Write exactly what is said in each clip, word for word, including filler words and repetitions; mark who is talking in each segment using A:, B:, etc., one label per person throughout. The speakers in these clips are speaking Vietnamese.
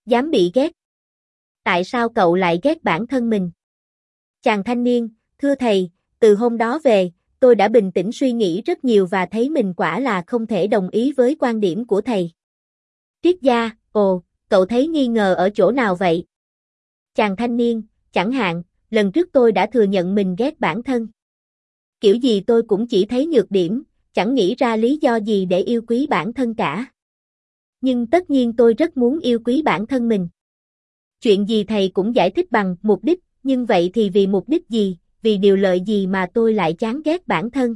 A: Dám bị ghét. Tại sao cậu lại ghét bản thân mình? Chàng thanh niên, thưa thầy, từ hôm đó về, tôi đã bình tĩnh suy nghĩ rất nhiều và thấy mình quả là không thể đồng ý với quan điểm của thầy. Triết gia, ồ, cậu thấy nghi ngờ ở chỗ nào vậy? Chàng thanh niên, chẳng hạn, lần trước tôi đã thừa nhận mình ghét bản thân. Kiểu gì tôi cũng chỉ thấy nhược điểm, chẳng nghĩ ra lý do gì để yêu quý bản thân cả. Nhưng tất nhiên tôi rất muốn yêu quý bản thân mình. Chuyện gì thầy cũng giải thích bằng mục đích, nhưng vậy thì vì mục đích gì, vì điều lợi gì mà tôi lại chán ghét bản thân?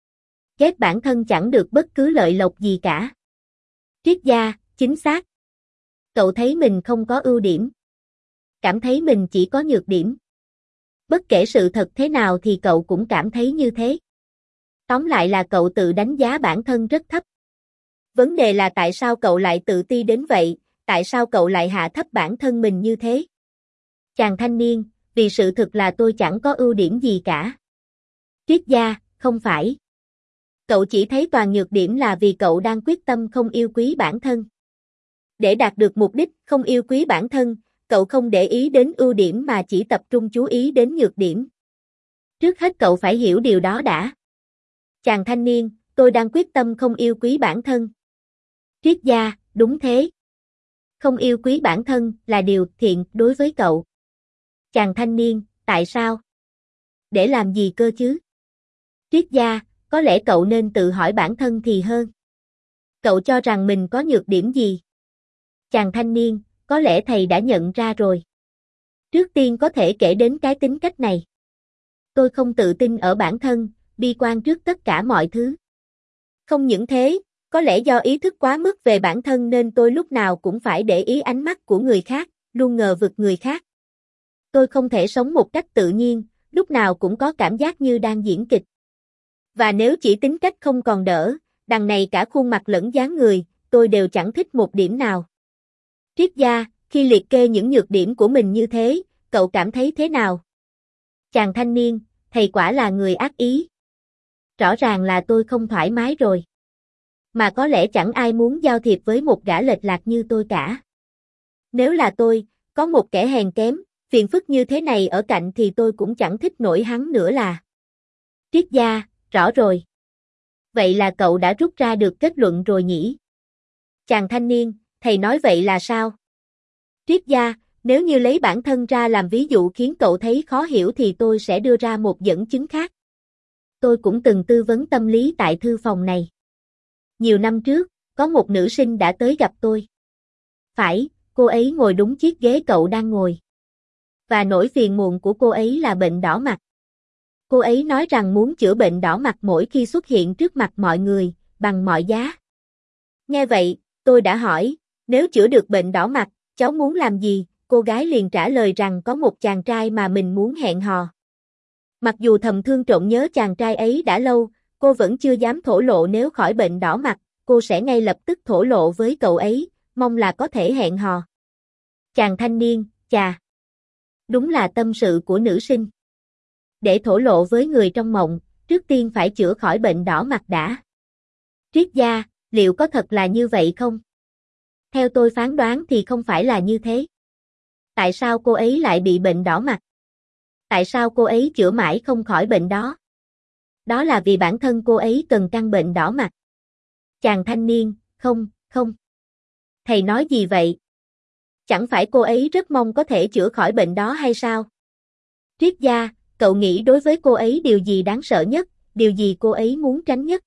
A: Ghét bản thân chẳng được bất cứ lợi lộc gì cả. Triết gia, chính xác. Cậu thấy mình không có ưu điểm. Cảm thấy mình chỉ có nhược điểm. Bất kể sự thật thế nào thì cậu cũng cảm thấy như thế. Tóm lại là cậu tự đánh giá bản thân rất thấp. Vấn đề là tại sao cậu lại tự ti đến vậy, tại sao cậu lại hạ thấp bản thân mình như thế? Chàng thanh niên, vì sự thực là tôi chẳng có ưu điểm gì cả. Triết gia, không phải. Cậu chỉ thấy toàn nhược điểm là vì cậu đang quyết tâm không yêu quý bản thân. Để đạt được mục đích không yêu quý bản thân, cậu không để ý đến ưu điểm mà chỉ tập trung chú ý đến nhược điểm. Trước hết cậu phải hiểu điều đó đã. Chàng thanh niên, tôi đang quyết tâm không yêu quý bản thân. Triết gia, đúng thế. Không yêu quý bản thân là điều thiện đối với cậu. Chàng thanh niên, tại sao? Để làm gì cơ chứ? Triết gia, có lẽ cậu nên tự hỏi bản thân thì hơn. Cậu cho rằng mình có nhược điểm gì? Chàng thanh niên, có lẽ thầy đã nhận ra rồi. Trước tiên có thể kể đến cái tính cách này. Tôi không tự tin ở bản thân, bi quan trước tất cả mọi thứ. Không những thế, có lẽ do ý thức quá mức về bản thân nên tôi lúc nào cũng phải để ý ánh mắt của người khác, luôn ngờ vực người khác. Tôi không thể sống một cách tự nhiên, lúc nào cũng có cảm giác như đang diễn kịch. Và nếu chỉ tính cách không còn đỡ, đằng này cả khuôn mặt lẫn dáng người, tôi đều chẳng thích một điểm nào. Triết gia, khi liệt kê những nhược điểm của mình như thế, cậu cảm thấy thế nào? Chàng thanh niên, thầy quả là người ác ý. Rõ ràng là tôi không thoải mái rồi. Mà có lẽ chẳng ai muốn giao thiệp với một gã lệch lạc như tôi cả. Nếu là tôi, có một kẻ hèn kém, phiền phức như thế này ở cạnh thì tôi cũng chẳng thích nổi hắn nữa là. Triết gia, rõ rồi. Vậy là cậu đã rút ra được kết luận rồi nhỉ? Chàng thanh niên, thầy nói vậy là sao? Triết gia, nếu như lấy bản thân ra làm ví dụ khiến cậu thấy khó hiểu thì tôi sẽ đưa ra một dẫn chứng khác. Tôi cũng từng tư vấn tâm lý tại thư phòng này. Nhiều năm trước, có một nữ sinh đã tới gặp tôi. Phải, cô ấy ngồi đúng chiếc ghế cậu đang ngồi. Và nỗi phiền muộn của cô ấy là bệnh đỏ mặt. Cô ấy nói rằng muốn chữa bệnh đỏ mặt mỗi khi xuất hiện trước mặt mọi người, bằng mọi giá. Nghe vậy, tôi đã hỏi, nếu chữa được bệnh đỏ mặt, cháu muốn làm gì? Cô gái liền trả lời rằng có một chàng trai mà mình muốn hẹn hò. Mặc dù thầm thương trộm nhớ chàng trai ấy đã lâu, cô vẫn chưa dám thổ lộ nếu khỏi bệnh đỏ mặt, cô sẽ ngay lập tức thổ lộ với cậu ấy, mong là có thể hẹn hò. Chàng thanh niên, chà. Đúng là tâm sự của nữ sinh. Để thổ lộ với người trong mộng, trước tiên phải chữa khỏi bệnh đỏ mặt đã. Triết gia, liệu có thật là như vậy không? Theo tôi phán đoán thì không phải là như thế. Tại sao cô ấy lại bị bệnh đỏ mặt? Tại sao cô ấy chữa mãi không khỏi bệnh đó? Đó là vì bản thân cô ấy cần căn bệnh đỏ mặt. Chàng thanh niên, không, không. Thầy nói gì vậy? Chẳng phải cô ấy rất mong có thể chữa khỏi bệnh đó hay sao? Triết gia, cậu nghĩ đối với cô ấy điều gì đáng sợ nhất, điều gì cô ấy muốn tránh nhất?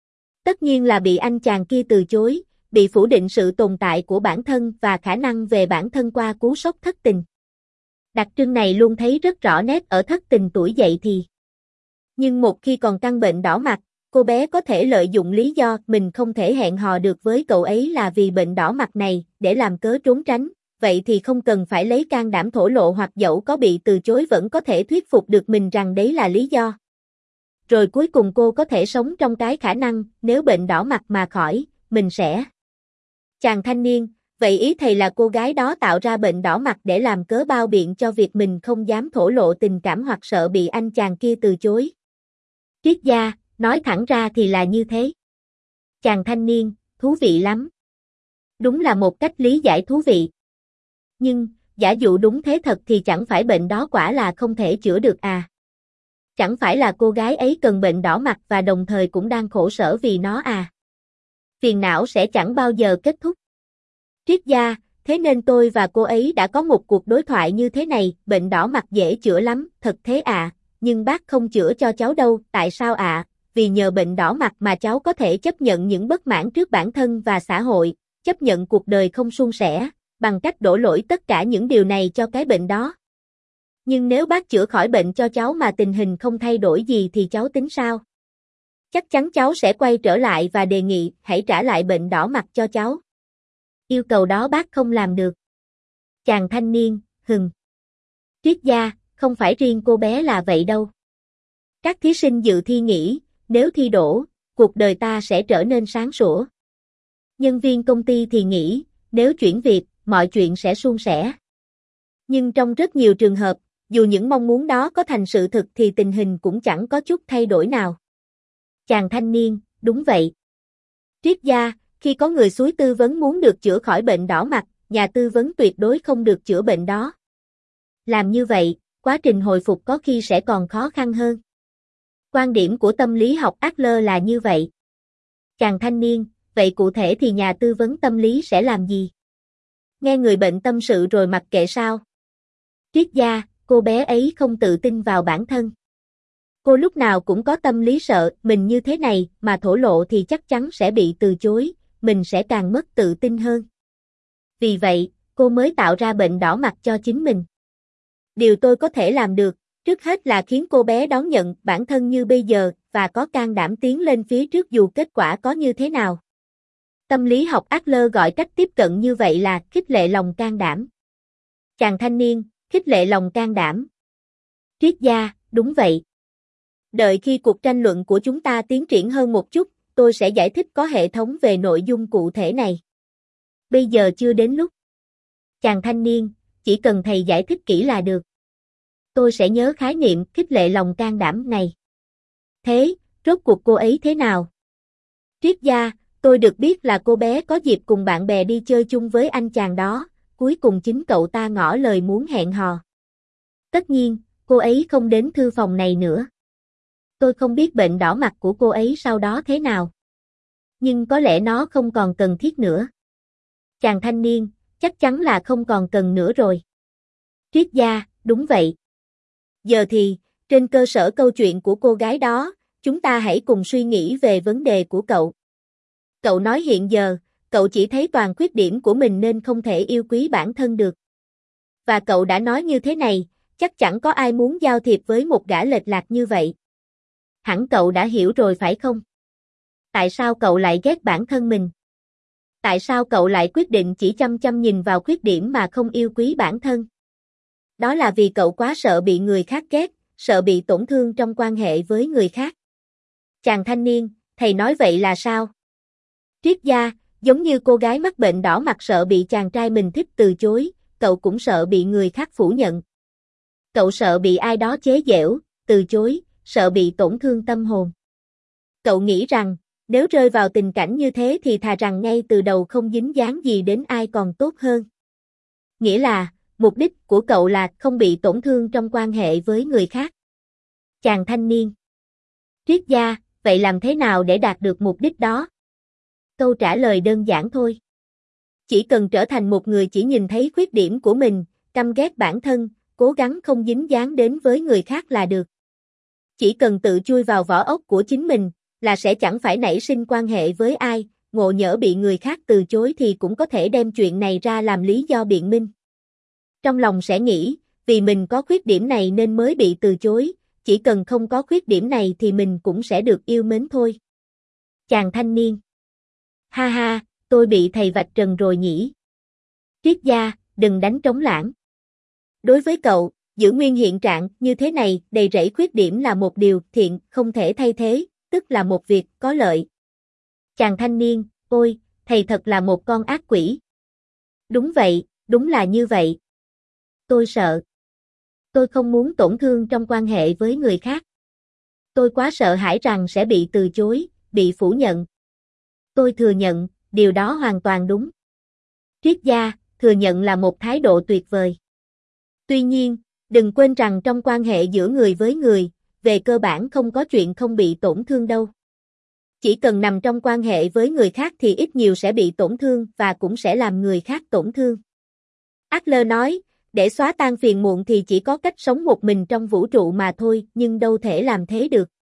A: Tất nhiên là bị anh chàng kia từ chối, bị phủ định sự tồn tại của bản thân và khả năng về bản thân qua cú sốc thất tình. Đặc trưng này luôn thấy rất rõ nét ở thất tình tuổi dậy thì. Nhưng một khi còn căn bệnh đỏ mặt, cô bé có thể lợi dụng lý do mình không thể hẹn hò được với cậu ấy là vì bệnh đỏ mặt này, để làm cớ trốn tránh, vậy thì không cần phải lấy can đảm thổ lộ hoặc dẫu có bị từ chối vẫn có thể thuyết phục được mình rằng đấy là lý do. Rồi cuối cùng cô có thể sống trong cái khả năng, nếu bệnh đỏ mặt mà khỏi, mình sẽ. Chàng thanh niên, vậy ý thầy là cô gái đó tạo ra bệnh đỏ mặt để làm cớ bao biện cho việc mình không dám thổ lộ tình cảm hoặc sợ bị anh chàng kia từ chối. Triết gia, nói thẳng ra thì là như thế. Chàng thanh niên, thú vị lắm. Đúng là một cách lý giải thú vị. Nhưng, giả dụ đúng thế thật thì chẳng phải bệnh đó quả là không thể chữa được à? Chẳng phải là cô gái ấy cần bệnh đỏ mặt và đồng thời cũng đang khổ sở vì nó à? Phiền não sẽ chẳng bao giờ kết thúc. Triết gia, thế nên tôi và cô ấy đã có một cuộc đối thoại như thế này, bệnh đỏ mặt dễ chữa lắm, thật thế ạ, nhưng bác không chữa cho cháu đâu, tại sao ạ? Vì nhờ bệnh đỏ mặt mà cháu có thể chấp nhận những bất mãn trước bản thân và xã hội, chấp nhận cuộc đời không suôn sẻ, bằng cách đổ lỗi tất cả những điều này cho cái bệnh đó. Nhưng nếu bác chữa khỏi bệnh cho cháu mà tình hình không thay đổi gì thì cháu tính sao? Chắc chắn cháu sẽ quay trở lại và đề nghị hãy trả lại bệnh đỏ mặt cho cháu. Yêu cầu đó bác không làm được. Chàng thanh niên, hừm. Triết gia, không phải riêng cô bé là vậy đâu. Các thí sinh dự thi nghĩ, nếu thi đỗ, cuộc đời ta sẽ trở nên sáng sủa. Nhân viên công ty thì nghĩ, nếu chuyển việc, mọi chuyện sẽ suôn sẻ. Nhưng trong rất nhiều trường hợp, dù những mong muốn đó có thành sự thực thì tình hình cũng chẳng có chút thay đổi nào. Chàng thanh niên, đúng vậy. Triết gia, khi có người xúi tư vấn muốn được chữa khỏi bệnh đỏ mặt, nhà tư vấn tuyệt đối không được chữa bệnh đó. Làm như vậy, quá trình hồi phục có khi sẽ còn khó khăn hơn. Quan điểm của tâm lý học Adler là như vậy. Chàng thanh niên, vậy cụ thể thì nhà tư vấn tâm lý sẽ làm gì? Nghe người bệnh tâm sự rồi mặc kệ sao? Triết gia, cô bé ấy không tự tin vào bản thân. Cô lúc nào cũng có tâm lý sợ mình như thế này mà thổ lộ thì chắc chắn sẽ bị từ chối, mình sẽ càng mất tự tin hơn. Vì vậy, cô mới tạo ra bệnh đỏ mặt cho chính mình. Điều tôi có thể làm được, trước hết là khiến cô bé đón nhận bản thân như bây giờ và có can đảm tiến lên phía trước dù kết quả có như thế nào. Tâm lý học Adler gọi cách tiếp cận như vậy là khích lệ lòng can đảm. Chàng thanh niên, khích lệ lòng can đảm. Triết gia, đúng vậy. Đợi khi cuộc tranh luận của chúng ta tiến triển hơn một chút, tôi sẽ giải thích có hệ thống về nội dung cụ thể này. Bây giờ chưa đến lúc. Chàng thanh niên, chỉ cần thầy giải thích kỹ là được. Tôi sẽ nhớ khái niệm khích lệ lòng can đảm này. Thế, rốt cuộc cô ấy thế nào? Triết gia, tôi được biết là cô bé có dịp cùng bạn bè đi chơi chung với anh chàng đó, cuối cùng chính cậu ta ngỏ lời muốn hẹn hò. Tất nhiên, cô ấy không đến thư phòng này nữa. Tôi không biết bệnh đỏ mặt của cô ấy sau đó thế nào. Nhưng có lẽ nó không còn cần thiết nữa. Chàng thanh niên, chắc chắn là không còn cần nữa rồi. Triết gia, đúng vậy. Giờ thì, trên cơ sở câu chuyện của cô gái đó, chúng ta hãy cùng suy nghĩ về vấn đề của cậu. Cậu nói hiện giờ, cậu chỉ thấy toàn khuyết điểm của mình nên không thể yêu quý bản thân được. Và cậu đã nói như thế này, chắc chẳng có ai muốn giao thiệp với một gã lệch lạc như vậy. Hẳn cậu đã hiểu rồi phải không? Tại sao cậu lại ghét bản thân mình? Tại sao cậu lại quyết định chỉ chăm chăm nhìn vào khuyết điểm mà không yêu quý bản thân? Đó là vì cậu quá sợ bị người khác ghét, sợ bị tổn thương trong quan hệ với người khác. Chàng thanh niên, thầy nói vậy là sao? Triết gia, giống như cô gái mắc bệnh đỏ mặt sợ bị chàng trai mình thích từ chối, cậu cũng sợ bị người khác phủ nhận. Cậu sợ bị ai đó chế giễu, từ chối, sợ bị tổn thương tâm hồn. Cậu nghĩ rằng, nếu rơi vào tình cảnh như thế thì thà rằng ngay từ đầu không dính dáng gì đến ai còn tốt hơn. Nghĩa là, mục đích của cậu là không bị tổn thương trong quan hệ với người khác. Chàng thanh niên. Triết gia, vậy làm thế nào để đạt được mục đích đó? Câu trả lời đơn giản thôi. Chỉ cần trở thành một người chỉ nhìn thấy khuyết điểm của mình, căm ghét bản thân, cố gắng không dính dáng đến với người khác là được. Chỉ cần tự chui vào vỏ ốc của chính mình, là sẽ chẳng phải nảy sinh quan hệ với ai, ngộ nhỡ bị người khác từ chối thì cũng có thể đem chuyện này ra làm lý do biện minh. Trong lòng sẽ nghĩ, vì mình có khuyết điểm này nên mới bị từ chối, chỉ cần không có khuyết điểm này thì mình cũng sẽ được yêu mến thôi. Chàng thanh niên. Ha ha, tôi bị thầy vạch trần rồi nhỉ. Triết gia, đừng đánh trống lãng. Đối với cậu, giữ nguyên hiện trạng như thế này đầy rẫy khuyết điểm là một điều thiện không thể thay thế, tức là một việc có lợi. Chàng thanh niên, ôi, thầy thật là một con ác quỷ. Đúng vậy, đúng là như vậy. Tôi sợ. Tôi không muốn tổn thương trong quan hệ với người khác. Tôi quá sợ hãi rằng sẽ bị từ chối, bị phủ nhận. Tôi thừa nhận, điều đó hoàn toàn đúng. Triết gia, thừa nhận là một thái độ tuyệt vời. Tuy nhiên, đừng quên rằng trong quan hệ giữa người với người, về cơ bản không có chuyện không bị tổn thương đâu. Chỉ cần nằm trong quan hệ với người khác thì ít nhiều sẽ bị tổn thương và cũng sẽ làm người khác tổn thương. Adler nói, để xóa tan phiền muộn thì chỉ có cách sống một mình trong vũ trụ mà thôi, nhưng đâu thể làm thế được.